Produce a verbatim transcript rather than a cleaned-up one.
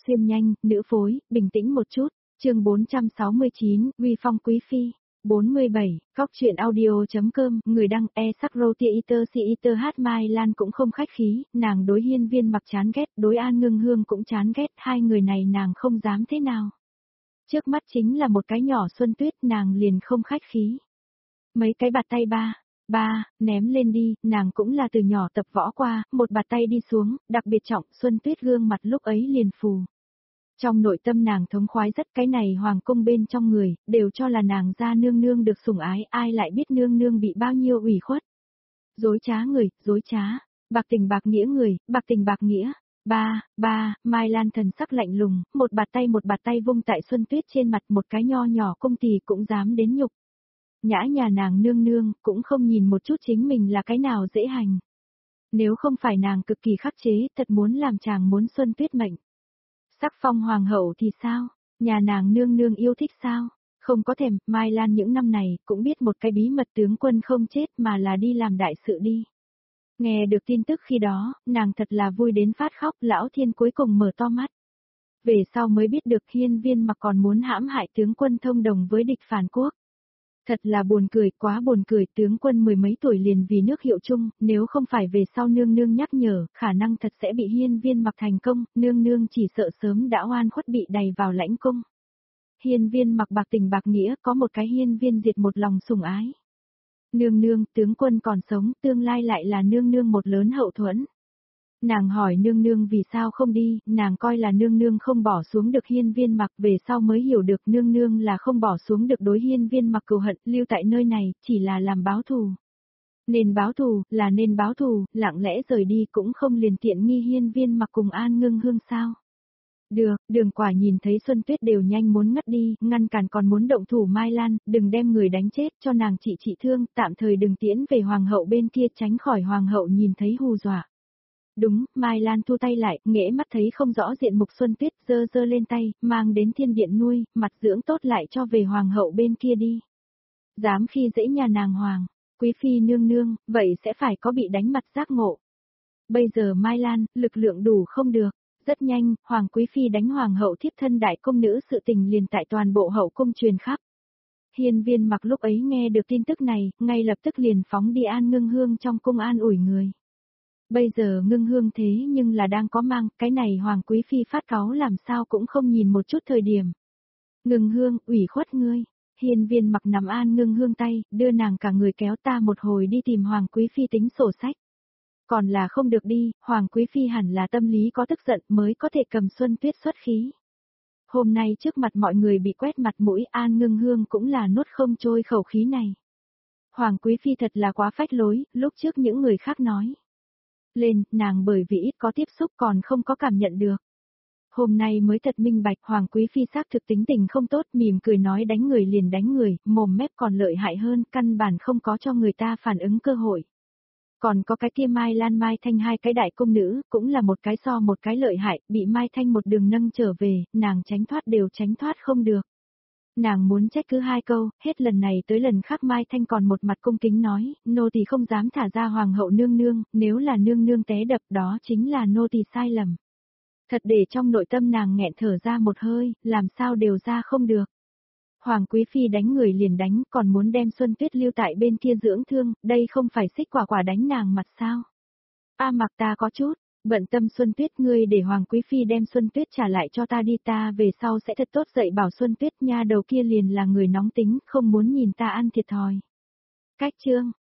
xuyên nhanh, nữ phối, bình tĩnh một chút, chương bốn trăm sáu mươi chín, uy phong quý phi. bốn mươi bảy, Cóc truyện audio.com, người đăng e sắc roti iter si iter hát Mai Lan cũng không khách khí, nàng đối Hiên Viên Mặc chán ghét, đối An Ngưng Hương cũng chán ghét, hai người này nàng không dám thế nào. Trước mắt chính là một cái nhỏ Xuân Tuyết, nàng liền không khách khí. Mấy cái bạt tay ba, ba, ném lên đi, nàng cũng là từ nhỏ tập võ qua, một bạt tay đi xuống, đặc biệt trọng, Xuân Tuyết gương mặt lúc ấy liền phù. Trong nội tâm nàng thống khoái rất, cái này hoàng cung bên trong người, đều cho là nàng ra nương nương được sủng ái, ai lại biết nương nương bị bao nhiêu ủy khuất. Dối trá người, dối trá, bạc tình bạc nghĩa người, bạc tình bạc nghĩa. Ba, ba, Mai Lan thần sắc lạnh lùng, một bạt tay một bạt tay vung tại Xuân Tuyết trên mặt, một cái nho nhỏ cung tỳ cũng dám đến nhục. Nhã nhà nàng nương nương, cũng không nhìn một chút chính mình là cái nào dễ hành. Nếu không phải nàng cực kỳ khắc chế, thật muốn làm chàng muốn Xuân Tuyết mệnh. Sắc phong hoàng hậu thì sao? Nhà nàng nương nương yêu thích sao? Không có thèm, Mai Lan những năm này, cũng biết một cái bí mật tướng quân không chết mà là đi làm đại sự đi. Nghe được tin tức khi đó, nàng thật là vui đến phát khóc, lão thiên cuối cùng mở to mắt. Về sau mới biết được Hiên Viên Mặc còn muốn hãm hại tướng quân thông đồng với địch phản quốc. Thật là buồn cười, quá buồn cười, tướng quân mười mấy tuổi liền vì nước hiệu chung, nếu không phải về sau nương nương nhắc nhở, khả năng thật sẽ bị Hiên Viên Mặc thành công, nương nương chỉ sợ sớm đã oan khuất bị đày vào lãnh cung. Hiên Viên Mặc bạc tình bạc nghĩa, có một cái hiên viên diệt một lòng sủng ái. Nương nương, tướng quân còn sống, tương lai lại là nương nương một lớn hậu thuẫn. Nàng hỏi nương nương vì sao không đi, nàng coi là nương nương không bỏ xuống được Hiên Viên Mặc, về sau mới hiểu được nương nương là không bỏ xuống được đối Hiên Viên Mặc cừu hận, lưu tại nơi này, chỉ là làm báo thù. Nên báo thù, là nên báo thù, lặng lẽ rời đi cũng không liền tiện nghi Hiên Viên Mặc cùng An Ngưng Hương sao. Được, Đường Quả nhìn thấy Xuân Tuyết đều nhanh muốn ngất đi, ngăn cản còn muốn động thủ Mai Lan, đừng đem người đánh chết, cho nàng trị trị thương, tạm thời đừng tiễn về hoàng hậu bên kia, tránh khỏi hoàng hậu nhìn thấy hù dọa. Đúng, Mai Lan thu tay lại, nghễ mắt thấy không rõ diện mục Xuân Tuyết, dơ dơ lên tay, mang đến thiên điện nuôi, mặt dưỡng tốt lại cho về hoàng hậu bên kia đi. Dám khi dễ nhà nàng hoàng, quý phi nương nương, vậy sẽ phải có bị đánh mặt giác ngộ. Bây giờ Mai Lan, lực lượng đủ không được. Rất nhanh, Hoàng Quý Phi đánh Hoàng hậu thiếp thân đại công nữ sự tình liền tại toàn bộ hậu cung truyền khắp. Hiên Viên Mặc lúc ấy nghe được tin tức này, ngay lập tức liền phóng đi An Ngưng Hương trong cung an ủi người. Bây giờ Ngưng Hương thế nhưng là đang có mang, cái này Hoàng Quý Phi phát cáu làm sao cũng không nhìn một chút thời điểm. Ngưng Hương, ủy khuất ngươi. Hiên Viên Mặc nắm An Ngưng Hương tay, đưa nàng cả người kéo ta một hồi đi tìm Hoàng Quý Phi tính sổ sách. Còn là không được đi, Hoàng Quý Phi hẳn là tâm lý có tức giận mới có thể cầm Xuân Tuyết xuất khí. Hôm nay trước mặt mọi người bị quét mặt mũi, An Ngưng Hương cũng là nuốt không trôi khẩu khí này. Hoàng Quý Phi thật là quá phách lối, lúc trước những người khác nói. Lên, nàng bởi vì ít có tiếp xúc còn không có cảm nhận được. Hôm nay mới thật minh bạch, Hoàng Quý Phi xác thực tính tình không tốt, mỉm cười nói đánh người liền đánh người, mồm mép còn lợi hại hơn, căn bản không có cho người ta phản ứng cơ hội. Còn có cái kia Mai Lan Mai Thanh hai cái đại công nữ, cũng là một cái so một cái lợi hại, bị Mai Thanh một đường nâng trở về, nàng tránh thoát đều tránh thoát không được. Nàng muốn trách cứ hai câu, hết lần này tới lần khác Mai Thanh còn một mặt cung kính nói, nô tỳ không dám thả ra hoàng hậu nương nương, nếu là nương nương té đập đó chính là nô tỳ sai lầm. Thật để trong nội tâm nàng nghẹn thở ra một hơi, làm sao đều ra không được. Hoàng Quý Phi đánh người liền đánh, còn muốn đem Xuân Tuyết lưu tại bên kia dưỡng thương, đây không phải xích quả quả đánh nàng mặt sao. A Mặc ta có chút, bận tâm Xuân Tuyết, ngươi để Hoàng Quý Phi đem Xuân Tuyết trả lại cho ta đi, ta về sau sẽ thật tốt dạy bảo Xuân Tuyết, nha đầu kia liền là người nóng tính, không muốn nhìn ta ăn thiệt thòi. Cách chương,